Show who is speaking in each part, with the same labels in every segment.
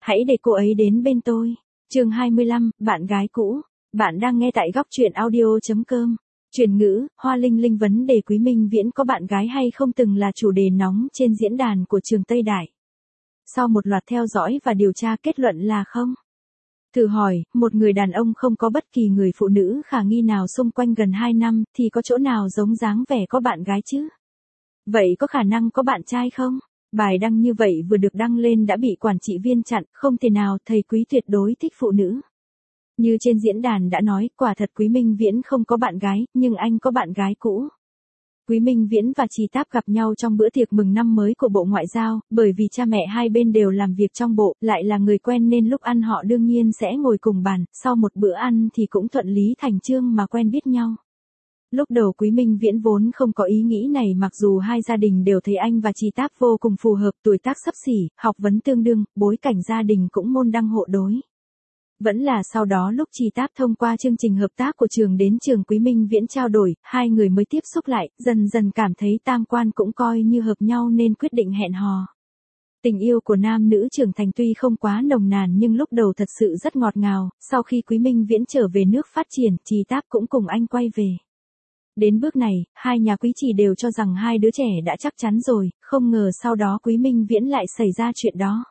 Speaker 1: hãy để cô ấy đến bên tôi. Chương 25, bạn gái cũ. Bạn đang nghe tại góc truyện audio.com. Truyền ngữ, Hoa Linh Linh vấn đề Quý Minh Viễn có bạn gái hay không từng là chủ đề nóng trên diễn đàn của trường Tây Đại. Sau một loạt theo dõi và điều tra kết luận là không. Thử hỏi, một người đàn ông không có bất kỳ người phụ nữ khả nghi nào xung quanh gần 2 năm thì có chỗ nào giống dáng vẻ có bạn gái chứ? Vậy có khả năng có bạn trai không? Bài đăng như vậy vừa được đăng lên đã bị quản trị viên chặn, không thể nào, thầy Quý tuyệt đối thích phụ nữ. Như trên diễn đàn đã nói, quả thật Quý Minh Viễn không có bạn gái, nhưng anh có bạn gái cũ. Quý Minh Viễn và Chi Táp gặp nhau trong bữa tiệc mừng năm mới của Bộ Ngoại giao, bởi vì cha mẹ hai bên đều làm việc trong bộ, lại là người quen nên lúc ăn họ đương nhiên sẽ ngồi cùng bàn, sau một bữa ăn thì cũng thuận lý thành chương mà quen biết nhau. Lúc đầu Quý Minh Viễn vốn không có ý nghĩ này mặc dù hai gia đình đều thấy anh và Chi Táp vô cùng phù hợp, tuổi tác xấp xỉ, học vấn tương đương, bối cảnh gia đình cũng môn đăng hộ đối. Vẫn là sau đó lúc Chi Táp thông qua chương trình hợp tác của trường đến trường Quý Minh Viễn trao đổi, hai người mới tiếp xúc lại, dần dần cảm thấy tam quan cũng coi như hợp nhau nên quyết định hẹn hò. Tình yêu của nam nữ trưởng thành tuy không quá nồng nàn nhưng lúc đầu thật sự rất ngọt ngào, sau khi Quý Minh Viễn trở về nước phát triển, Chi Táp cũng cùng anh quay về. Đến bước này, hai nhà Quý Trì đều cho rằng hai đứa trẻ đã chắc chắn rồi, không ngờ sau đó Quý Minh Viễn lại xảy ra chuyện đó.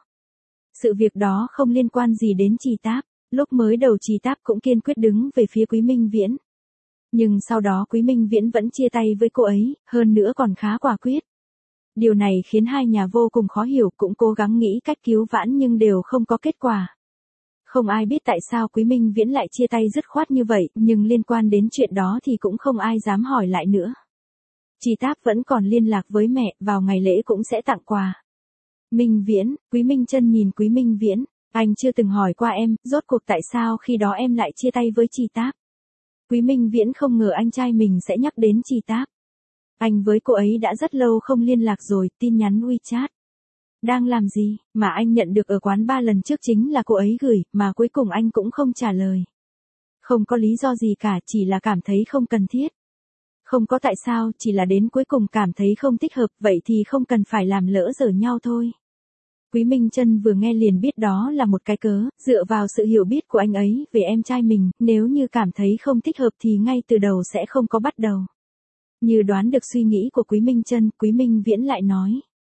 Speaker 1: Sự việc đó không liên quan gì đến Chi Táp. Lúc mới đầu Chi Táp cũng kiên quyết đứng về phía Quý Minh Viễn. Nhưng sau đó Quý Minh Viễn vẫn chia tay với cô ấy, hơn nữa còn khá quả quyết. Điều này khiến hai nhà vô cùng khó hiểu, cũng cố gắng nghĩ cách cứu vãn nhưng đều không có kết quả. Không ai biết tại sao Quý Minh Viễn lại chia tay dứt khoát như vậy, nhưng liên quan đến chuyện đó thì cũng không ai dám hỏi lại nữa. Chi Táp vẫn còn liên lạc với mẹ, vào ngày lễ cũng sẽ tặng quà. Minh Viễn, Quý Minh Chân nhìn Quý Minh Viễn. Anh chưa từng hỏi qua em, rốt cuộc tại sao khi đó em lại chia tay với Chi Táp. Quý Minh Viễn không ngờ anh trai mình sẽ nhắc đến Chi Táp. Anh với cô ấy đã rất lâu không liên lạc rồi, tin nhắn WeChat. Đang làm gì, mà anh nhận được ở quán 3 lần trước chính là cô ấy gửi, mà cuối cùng anh cũng không trả lời. Không có lý do gì cả, chỉ là cảm thấy không cần thiết. Không có tại sao, chỉ là đến cuối cùng cảm thấy không thích hợp, vậy thì không cần phải làm lỡ dở nhau thôi. Quý Minh Chân vừa nghe liền biết đó là một cái cớ, dựa vào sự hiểu biết của anh ấy về em trai mình, nếu như cảm thấy không thích hợp thì ngay từ đầu sẽ không có bắt đầu. Như đoán được suy nghĩ của Quý Minh Chân, Quý Minh Viễn lại nói.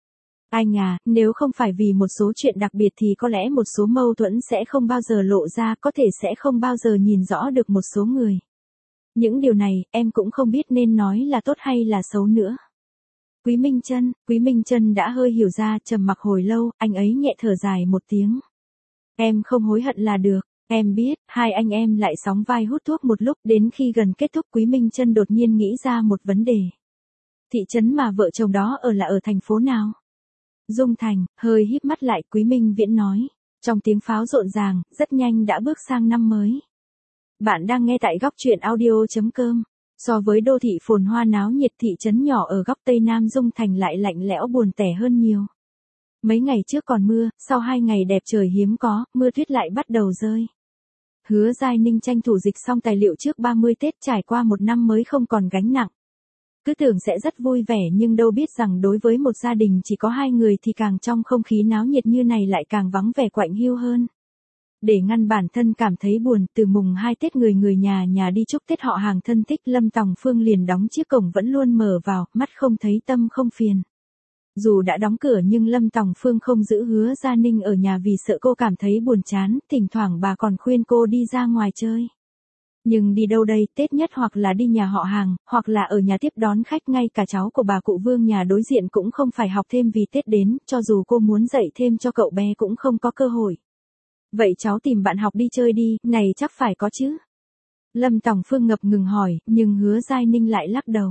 Speaker 1: Anh à, nếu không phải vì một số chuyện đặc biệt thì có lẽ một số mâu thuẫn sẽ không bao giờ lộ ra, có thể sẽ không bao giờ nhìn rõ được một số người. Những điều này, em cũng không biết nên nói là tốt hay là xấu nữa. Quý Minh Chân đã hơi hiểu ra, trầm mặc hồi lâu, anh ấy nhẹ thở dài một tiếng. Em không hối hận là được, em biết, hai anh em lại sóng vai hút thuốc một lúc, đến khi gần kết thúc Quý Minh Chân đột nhiên nghĩ ra một vấn đề. Thị trấn mà vợ chồng đó ở là ở thành phố nào? Dung Thành, hơi híp mắt lại, Quý Minh Viễn nói, trong tiếng pháo rộn ràng, rất nhanh đã bước sang năm mới. Bạn đang nghe tại góc truyện audio.com. So với đô thị phồn hoa náo nhiệt, thị trấn nhỏ ở góc Tây Nam Dung Thành lại lạnh lẽo buồn tẻ hơn nhiều. Mấy ngày trước còn mưa, sau 2 ngày đẹp trời hiếm có, mưa tuyết lại bắt đầu rơi. Hứa Giai Ninh tranh thủ dịch xong tài liệu trước 30 Tết, trải qua một năm mới không còn gánh nặng. Cứ tưởng sẽ rất vui vẻ nhưng đâu biết rằng đối với một gia đình chỉ có 2 người thì càng trong không khí náo nhiệt như này lại càng vắng vẻ quạnh hiu hơn. Để ngăn bản thân cảm thấy buồn, từ mùng 2 Tết người nhà đi chúc Tết họ hàng thân thích, Lâm Tòng Phương liền đóng chiếc cổng vẫn luôn mở vào, mắt không thấy tâm không phiền. Dù đã đóng cửa nhưng Lâm Tòng Phương không giữ Hứa Gia Ninh ở nhà vì sợ cô cảm thấy buồn chán, thỉnh thoảng bà còn khuyên cô đi ra ngoài chơi. Nhưng đi đâu đây, Tết nhất hoặc là đi nhà họ hàng, hoặc là ở nhà tiếp đón khách, ngay cả cháu của bà cụ Vương nhà đối diện cũng không phải học thêm vì Tết đến, cho dù cô muốn dạy thêm cho cậu bé cũng không có cơ hội. Vậy cháu tìm bạn học đi chơi đi, này chắc phải có chứ. Lâm Tòng Phương ngập ngừng hỏi, nhưng Hứa Giai Ninh lại lắc đầu.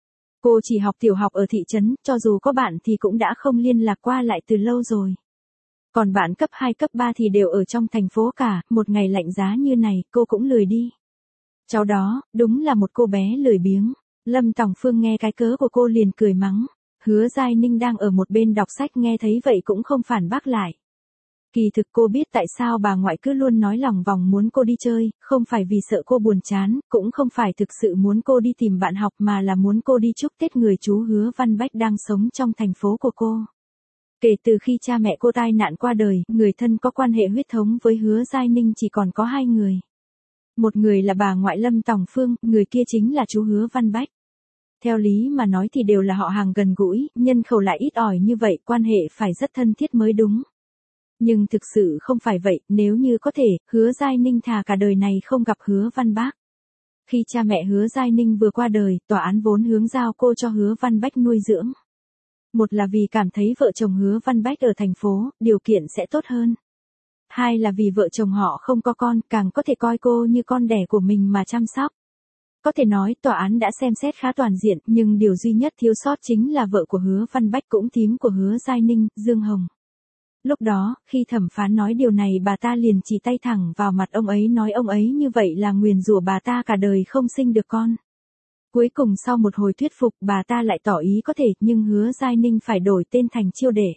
Speaker 1: Cô chỉ học tiểu học ở thị trấn, cho dù có bạn thì cũng đã không liên lạc qua lại từ lâu rồi. Còn bạn cấp 2 cấp 3 thì đều ở trong thành phố cả, một ngày lạnh giá như này, cô cũng lười đi. Cháu đó, đúng là một cô bé lười biếng. Lâm Tòng Phương nghe cái cớ của cô liền cười mắng. Hứa Giai Ninh đang ở một bên đọc sách nghe thấy vậy cũng không phản bác lại. Kỳ thực cô biết tại sao bà ngoại cứ luôn nói lòng vòng muốn cô đi chơi, không phải vì sợ cô buồn chán, cũng không phải thực sự muốn cô đi tìm bạn học mà là muốn cô đi chúc Tết người chú Hứa Văn Bách đang sống trong thành phố của cô. Kể từ khi cha mẹ cô tai nạn qua đời, người thân có quan hệ huyết thống với Hứa Giai Ninh chỉ còn có 2 người. Một người là bà ngoại Lâm Tòng Phương, người kia chính là chú Hứa Văn Bách. Theo lý mà nói thì đều là họ hàng gần gũi, nhân khẩu lại ít ỏi như vậy, quan hệ phải rất thân thiết mới đúng. Nhưng thực sự không phải vậy, nếu như có thể, Hứa Giai Ninh thà cả đời này không gặp Hứa Văn Bác. Khi cha mẹ Hứa Giai Ninh vừa qua đời, tòa án vốn hướng giao cô cho Hứa Văn Bách nuôi dưỡng. Một là vì cảm thấy vợ chồng Hứa Văn Bách ở thành phố, điều kiện sẽ tốt hơn. Hai là vì vợ chồng họ không có con, càng có thể coi cô như con đẻ của mình mà chăm sóc. Có thể nói tòa án đã xem xét khá toàn diện, nhưng điều duy nhất thiếu sót chính là vợ của Hứa Văn Bách cũng thím của Hứa Giai Ninh, Dương Hồng. Lúc đó, khi thẩm phán nói điều này bà ta liền chỉ tay thẳng vào mặt ông ấy nói ông ấy như vậy là nguyền rủa bà ta cả đời không sinh được con. Cuối cùng sau một hồi thuyết phục bà ta lại tỏ ý có thể, nhưng Hứa Giai Ninh phải đổi tên thành Chiêu Đệ.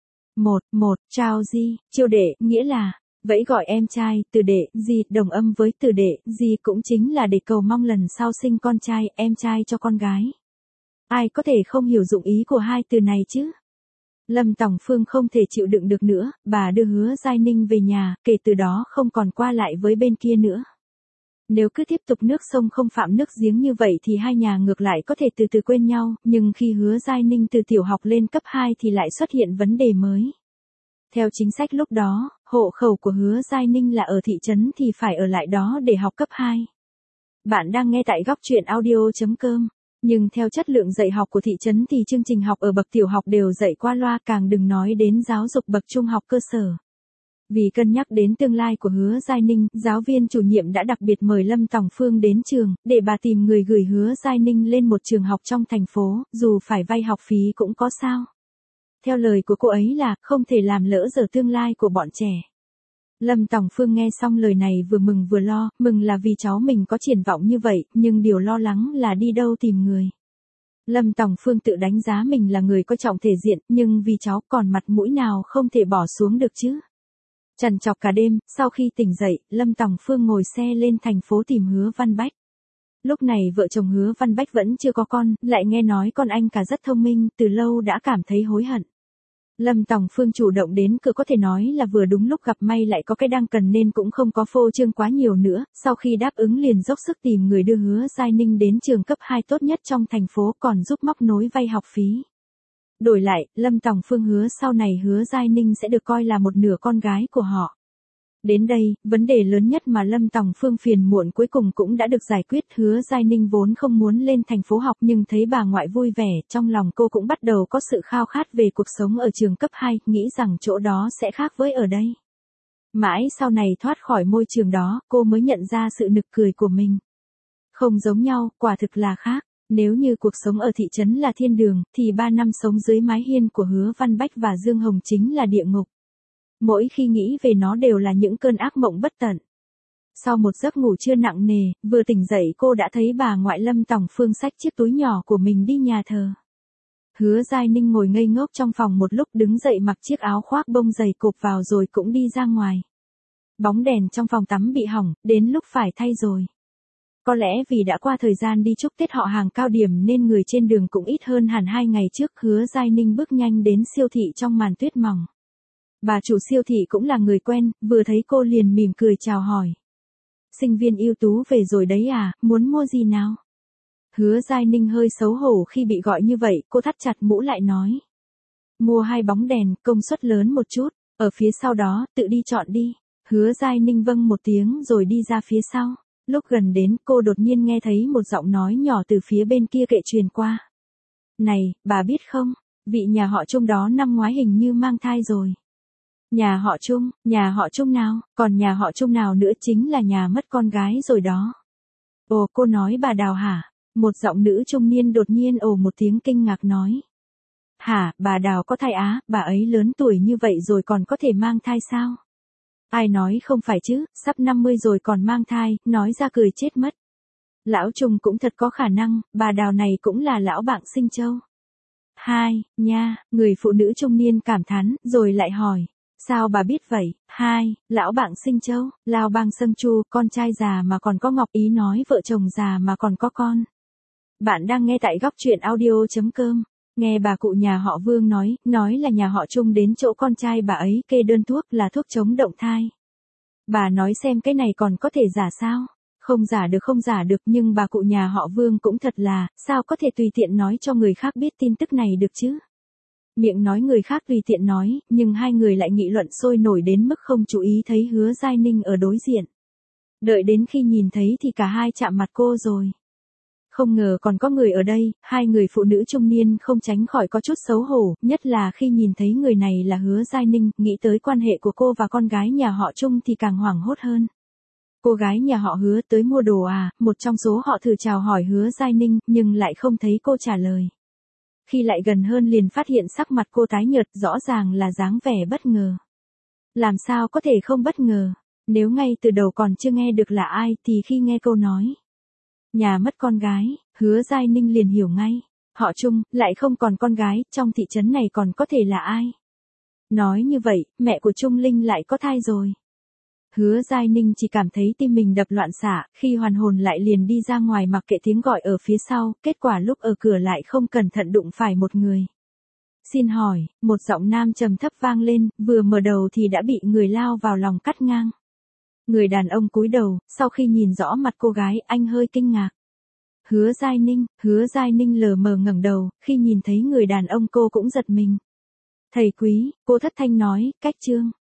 Speaker 1: Chao Di, Chiêu Đệ, nghĩa là, vẫy gọi em trai, từ đệ, Di, đồng âm với từ đệ, Di cũng chính là để cầu mong lần sau sinh con trai, em trai cho con gái. Ai có thể không hiểu dụng ý của hai từ này chứ? Lâm Tòng Phương không thể chịu đựng được nữa, bà đưa Hứa Giai Ninh về nhà, kể từ đó không còn qua lại với bên kia nữa. Nếu cứ tiếp tục nước sông không phạm nước giếng như vậy thì hai nhà ngược lại có thể từ từ quên nhau, nhưng khi Hứa Giai Ninh từ tiểu học lên cấp 2 thì lại xuất hiện vấn đề mới. Theo chính sách lúc đó, hộ khẩu của Hứa Giai Ninh là ở thị trấn thì phải ở lại đó để học cấp 2. Bạn đang nghe tại góc truyện audio.com. Nhưng theo chất lượng dạy học của thị trấn thì chương trình học ở bậc tiểu học đều dạy qua loa, càng đừng nói đến giáo dục bậc trung học cơ sở. Vì cân nhắc đến tương lai của Hứa Giai Ninh, giáo viên chủ nhiệm đã đặc biệt mời Lâm Tòng Phương đến trường, để bà tìm người gửi Hứa Giai Ninh lên một trường học trong thành phố, dù phải vay học phí cũng có sao. Theo lời của cô ấy là, không thể làm lỡ dở tương lai của bọn trẻ. Lâm Tòng Phương nghe xong lời này vừa mừng vừa lo, mừng là vì cháu mình có triển vọng như vậy, nhưng điều lo lắng là đi đâu tìm người. Lâm Tòng Phương tự đánh giá mình là người có trọng thể diện, nhưng vì cháu còn mặt mũi nào không thể bỏ xuống được chứ. Trằn trọc cả đêm, sau khi tỉnh dậy, Lâm Tòng Phương ngồi xe lên thành phố tìm Hứa Văn Bách. Lúc này vợ chồng Hứa Văn Bách vẫn chưa có con, lại nghe nói con anh cả rất thông minh, từ lâu đã cảm thấy hối hận. Lâm Tòng Phương chủ động đến cửa có thể nói là vừa đúng lúc gặp may lại có cái đang cần nên cũng không có phô trương quá nhiều nữa, sau khi đáp ứng liền dốc sức tìm người đưa Hứa Giai Ninh đến trường cấp 2 tốt nhất trong thành phố còn giúp móc nối vay học phí. Đổi lại, Lâm Tòng Phương hứa sau này Hứa Giai Ninh sẽ được coi là một nửa con gái của họ. Đến đây, vấn đề lớn nhất mà Lâm Tòng Phương phiền muộn cuối cùng cũng đã được giải quyết. Hứa Giai Ninh vốn không muốn lên thành phố học nhưng thấy bà ngoại vui vẻ, trong lòng cô cũng bắt đầu có sự khao khát về cuộc sống ở trường cấp 2, nghĩ rằng chỗ đó sẽ khác với ở đây. Mãi sau này thoát khỏi môi trường đó, cô mới nhận ra sự nực cười của mình. Không giống nhau, quả thực là khác. Nếu như cuộc sống ở thị trấn là thiên đường, thì 3 năm sống dưới mái hiên của Hứa Văn Bách và Dương Hồng chính là địa ngục. Mỗi khi nghĩ về nó đều là những cơn ác mộng bất tận. Sau một giấc ngủ trưa nặng nề, vừa tỉnh dậy cô đã thấy bà ngoại Lâm Tòng Phương xách chiếc túi nhỏ của mình đi nhà thờ. Hứa Giai Ninh ngồi ngây ngốc trong phòng một lúc, đứng dậy mặc chiếc áo khoác bông dày cộp vào rồi cũng đi ra ngoài. Bóng đèn trong phòng tắm bị hỏng, đến lúc phải thay rồi. Có lẽ vì đã qua thời gian đi chúc Tết họ hàng cao điểm nên người trên đường cũng ít hơn hẳn 2 ngày trước. Hứa Giai Ninh bước nhanh đến siêu thị trong màn tuyết mỏng. Bà chủ siêu thị cũng là người quen, vừa thấy cô liền mỉm cười chào hỏi. Sinh viên ưu tú về rồi đấy à, muốn mua gì nào? Hứa Giai Ninh hơi xấu hổ khi bị gọi như vậy, cô thắt chặt mũ lại nói. Mua 2 bóng đèn, công suất lớn một chút, ở phía sau đó, tự đi chọn đi. Hứa Giai Ninh vâng một tiếng rồi đi ra phía sau. Lúc gần đến, cô đột nhiên nghe thấy một giọng nói nhỏ từ phía bên kia kệ truyền qua. Này, bà biết không, vị nhà họ Trung đó năm ngoái hình như mang thai rồi. Nhà họ Trung nào, còn nhà họ Trung nào nữa, chính là nhà mất con gái rồi đó. Ồ, cô nói bà Đào hả? Một giọng nữ trung niên đột nhiên ồ một tiếng kinh ngạc nói. Hả, bà Đào có thai á, bà ấy lớn tuổi như vậy rồi còn có thể mang thai sao? Ai nói không phải chứ, sắp 50 rồi còn mang thai, nói ra cười chết mất. Lão Trung cũng thật có khả năng, bà Đào này cũng là lão bạn Sinh Châu. Hai, nha, người phụ nữ trung niên cảm thán, rồi lại hỏi. Sao bà biết vậy? Hai, lão bạn Sinh Châu, Lao Bang Sâm Chu, con trai già mà còn có ngọc, ý nói vợ chồng già mà còn có con. Bạn đang nghe tại góc truyện audio.com. Nghe bà cụ nhà họ Vương nói là nhà họ Trung đến chỗ con trai bà ấy kê đơn thuốc là thuốc chống động thai. Bà nói xem cái này còn có thể giả sao? Không giả được nhưng bà cụ nhà họ Vương cũng thật là, sao có thể tùy tiện nói cho người khác biết tin tức này được chứ? Miệng nói người khác tùy tiện nói, nhưng hai người lại nghị luận sôi nổi đến mức không chú ý thấy Hứa Giai Ninh ở đối diện. Đợi đến khi nhìn thấy thì cả hai chạm mặt cô rồi. Không ngờ còn có người ở đây, hai người phụ nữ trung niên không tránh khỏi có chút xấu hổ, nhất là khi nhìn thấy người này là Hứa Giai Ninh, nghĩ tới quan hệ của cô và con gái nhà họ Trung thì càng hoảng hốt hơn. Cô gái nhà họ Hứa tới mua đồ à, một trong số họ thử chào hỏi Hứa Giai Ninh, nhưng lại không thấy cô trả lời. Khi lại gần hơn liền phát hiện sắc mặt cô tái nhợt, rõ ràng là dáng vẻ bất ngờ. Làm sao có thể không bất ngờ, nếu ngay từ đầu còn chưa nghe được là ai thì khi nghe câu nói nhà mất con gái, Hứa Giai Ninh liền hiểu ngay. Họ Trung, lại không còn con gái, trong thị trấn này còn có thể là ai? Nói như vậy, mẹ của Trung Linh lại có thai rồi. Hứa Giai Ninh chỉ cảm thấy tim mình đập loạn xạ, khi hoàn hồn lại liền đi ra ngoài mặc kệ tiếng gọi ở phía sau, kết quả lúc ở cửa lại không cẩn thận đụng phải một người. Xin hỏi, một giọng nam trầm thấp vang lên, vừa mở đầu thì đã bị người lao vào lòng cắt ngang. Người đàn ông cúi đầu, sau khi nhìn rõ mặt cô gái, anh hơi kinh ngạc. Hứa Giai Ninh lờ mờ ngẩng đầu, khi nhìn thấy người đàn ông cô cũng giật mình. Thầy quý, cô thất thanh nói, cách Trương.